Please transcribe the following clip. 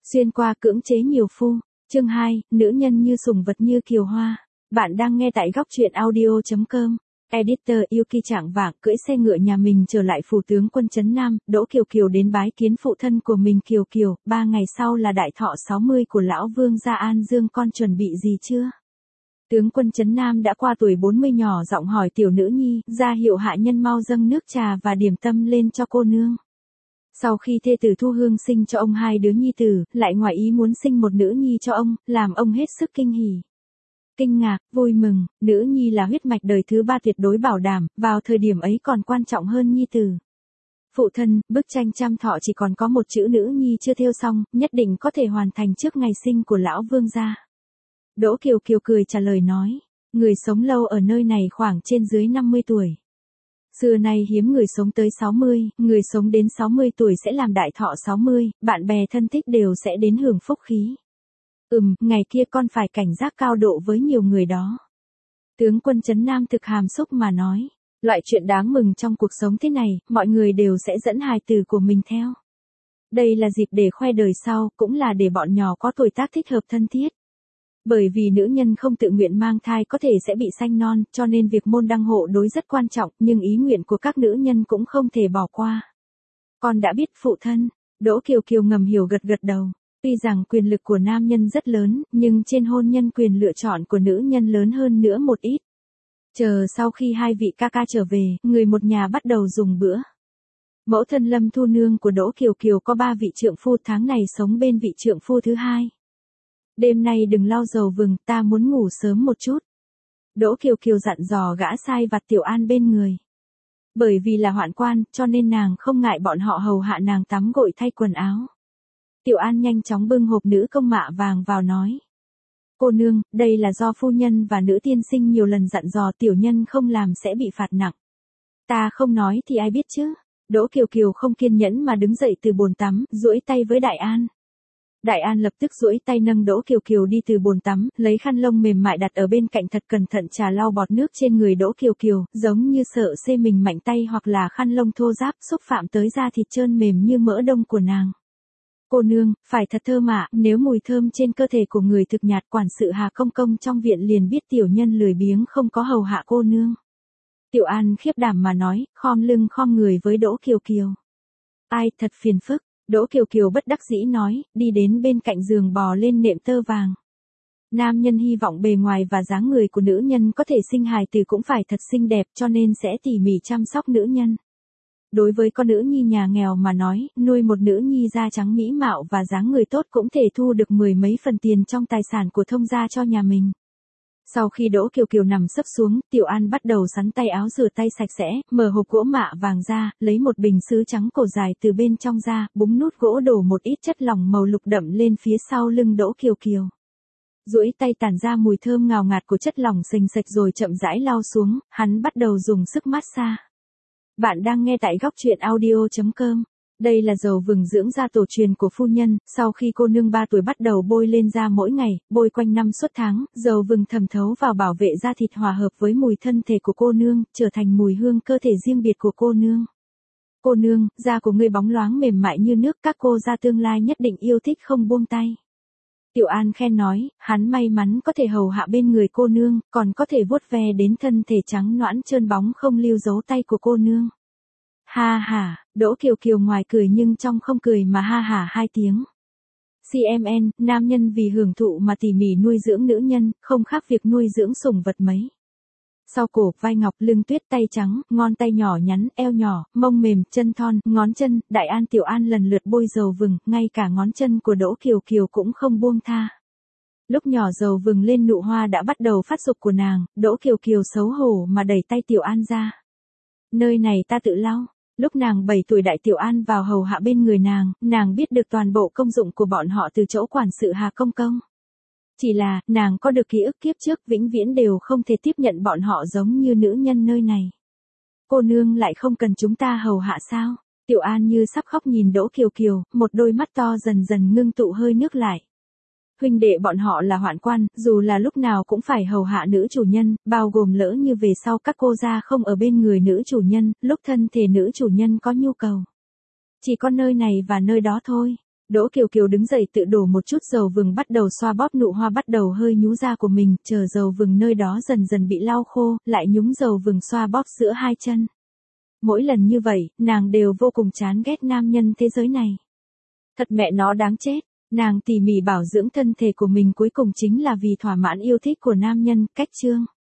Xuyên qua cưỡng chế nhiều phu. Chương 2, nữ nhân như sủng vật như kiều hoa. Bạn đang nghe tại góc truyện audio.com. Editor Yuki trạng vạng cưỡi xe ngựa nhà mình trở lại phủ tướng quân trấn Nam, Đỗ Kiều Kiều đến bái kiến phụ thân của mình Kiều Kiều, 3 ngày sau là đại thọ 60 của lão vương gia An Dương, con chuẩn bị gì chưa? Tướng quân trấn Nam đã qua tuổi 40 nhỏ giọng hỏi tiểu nữ nhi, ra hiệu hạ nhân mau dâng nước trà và điểm tâm lên cho cô nương. Sau khi thê tử Thu Hương sinh cho ông 2 đứa nhi tử, lại ngoài ý muốn sinh một nữ nhi cho ông, làm ông hết sức kinh hỉ. Kinh ngạc, vui mừng, nữ nhi là huyết mạch đời thứ 3 tuyệt đối bảo đảm, vào thời điểm ấy còn quan trọng hơn nhi tử. Phụ thân, bức tranh trăm thọ chỉ còn có một chữ nữ nhi chưa thêu xong, nhất định có thể hoàn thành trước ngày sinh của lão vương gia. Đỗ Kiều Kiều cười trả lời nói, người sống lâu ở nơi này khoảng trên dưới 50 tuổi. Xưa nay hiếm người sống tới 60, người sống đến 60 tuổi sẽ làm đại thọ 60, bạn bè thân thích đều sẽ đến hưởng phúc khí. Ngày kia con phải cảnh giác cao độ với nhiều người đó. Tướng quân trấn Nam thực hàm xúc mà nói, loại chuyện đáng mừng trong cuộc sống thế này, mọi người đều sẽ dẫn hài tử của mình theo. Đây là dịp để khoe đời sau, cũng là để bọn nhỏ có tuổi tác thích hợp thân thiết. Bởi vì nữ nhân không tự nguyện mang thai có thể sẽ bị sanh non, cho nên việc môn đăng hộ đối rất quan trọng, nhưng ý nguyện của các nữ nhân cũng không thể bỏ qua. Con đã biết phụ thân, Đỗ Kiều Kiều ngầm hiểu gật gật đầu. Tuy rằng quyền lực của nam nhân rất lớn, nhưng trên hôn nhân quyền lựa chọn của nữ nhân lớn hơn nữa một ít. Chờ sau khi hai vị ca ca trở về, người một nhà bắt đầu dùng bữa. Mẫu thân Lâm Thu Nương của Đỗ Kiều Kiều có 3 vị trượng phu, tháng này sống bên vị trượng phu thứ 2. Đêm nay đừng lau dầu vừng, ta muốn ngủ sớm một chút. Đỗ Kiều Kiều dặn dò gã sai vặt Tiểu An bên người. Bởi vì là hoạn quan, cho nên nàng không ngại bọn họ hầu hạ nàng tắm gội thay quần áo. Tiểu An nhanh chóng bưng hộp nữ công mạ vàng vào nói. Cô nương, đây là do phu nhân và nữ tiên sinh nhiều lần dặn dò tiểu nhân không làm sẽ bị phạt nặng. Ta không nói thì ai biết chứ. Đỗ Kiều Kiều không kiên nhẫn mà đứng dậy từ bồn tắm, duỗi tay với Đại An. Đại An lập tức duỗi tay nâng Đỗ Kiều Kiều đi từ bồn tắm, lấy khăn lông mềm mại đặt ở bên cạnh thật cẩn thận trà lau bọt nước trên người Đỗ Kiều Kiều, giống như sợ xê mình mạnh tay hoặc là khăn lông thô ráp xúc phạm tới da thịt trơn mềm như mỡ đông của nàng. Cô nương, phải thật thơm ạ, nếu mùi thơm trên cơ thể của người thực nhạt, quản sự Hà Công Công trong viện liền biết tiểu nhân lười biếng không có hầu hạ cô nương. Tiểu An khiếp đảm mà nói, khom lưng khom người với Đỗ Kiều Kiều. Ai, thật phiền phức. Đỗ Kiều Kiều bất đắc dĩ nói, đi đến bên cạnh giường bò lên nệm tơ vàng. Nam nhân hy vọng bề ngoài và dáng người của nữ nhân có thể sinh hài tử cũng phải thật xinh đẹp, cho nên sẽ tỉ mỉ chăm sóc nữ nhân. Đối với con nữ nhi nhà nghèo mà nói, nuôi một nữ nhi da trắng mỹ mạo và dáng người tốt cũng thể thu được 10 mấy phần tiền trong tài sản của thông gia cho nhà mình. Sau khi Đỗ Kiều Kiều nằm sấp xuống, Tiểu An bắt đầu sắn tay áo rửa tay sạch sẽ, mở hộp gỗ mạ vàng ra, lấy một bình sứ trắng cổ dài từ bên trong ra, búng nút gỗ đổ một ít chất lỏng màu lục đậm lên phía sau lưng Đỗ Kiều Kiều. Duỗi tay tản ra mùi thơm ngào ngạt của chất lỏng sình sạch rồi chậm rãi lau xuống, hắn bắt đầu dùng sức massage. Bạn đang nghe tại góc truyện audio.com. Đây là dầu vừng dưỡng da tổ truyền của phu nhân, sau khi cô nương 3 tuổi bắt đầu bôi lên da mỗi ngày, bôi quanh năm suốt tháng, dầu vừng thẩm thấu vào bảo vệ da thịt hòa hợp với mùi thân thể của cô nương, trở thành mùi hương cơ thể riêng biệt của cô nương. Cô nương, da của ngươi bóng loáng mềm mại như nước, các cô da tương lai nhất định yêu thích không buông tay. Tiểu An khen nói, hắn may mắn có thể hầu hạ bên người cô nương, còn có thể vuốt ve đến thân thể trắng nõn trơn bóng không lưu dấu tay của cô nương. Ha ha, Đỗ Kiều Kiều ngoài cười nhưng trong không cười mà ha ha 2 tiếng. CMN, nam nhân vì hưởng thụ mà tỉ mỉ nuôi dưỡng nữ nhân, không khác việc nuôi dưỡng sủng vật mấy. Sau cổ, vai ngọc, lưng tuyết, tay trắng, ngón tay nhỏ nhắn, eo nhỏ, mông mềm, chân thon, ngón chân, Đại An Tiểu An lần lượt bôi dầu vừng, ngay cả ngón chân của Đỗ Kiều Kiều cũng không buông tha. Lúc nhỏ dầu vừng lên nụ hoa đã bắt đầu phát dục của nàng, Đỗ Kiều Kiều xấu hổ mà đẩy tay Tiểu An ra. Nơi này ta tự lau. Lúc nàng 7 tuổi đại Tiểu An vào hầu hạ bên người nàng biết được toàn bộ công dụng của bọn họ từ chỗ quản sự Hà Công Công. Chỉ là, nàng có được ký ức kiếp trước vĩnh viễn đều không thể tiếp nhận bọn họ giống như nữ nhân nơi này. Cô nương lại không cần chúng ta hầu hạ sao? Tiểu An như sắp khóc nhìn Đỗ Kiều Kiều, một đôi mắt to dần dần ngưng tụ hơi nước lại. Huynh đệ bọn họ là hoạn quan, dù là lúc nào cũng phải hầu hạ nữ chủ nhân, bao gồm lỡ như về sau các cô gia không ở bên người nữ chủ nhân, lúc thân thể nữ chủ nhân có nhu cầu. Chỉ có nơi này và nơi đó thôi. Đỗ Kiều Kiều đứng dậy tự đổ một chút dầu vừng bắt đầu xoa bóp nụ hoa bắt đầu hơi nhú da của mình, chờ dầu vừng nơi đó dần dần bị lau khô, lại nhúng dầu vừng xoa bóp giữa hai chân. Mỗi lần như vậy, nàng đều vô cùng chán ghét nam nhân thế giới này. Thật mẹ nó đáng chết, nàng tỉ mỉ bảo dưỡng thân thể của mình cuối cùng chính là vì thỏa mãn yêu thích của nam nhân, cách chương.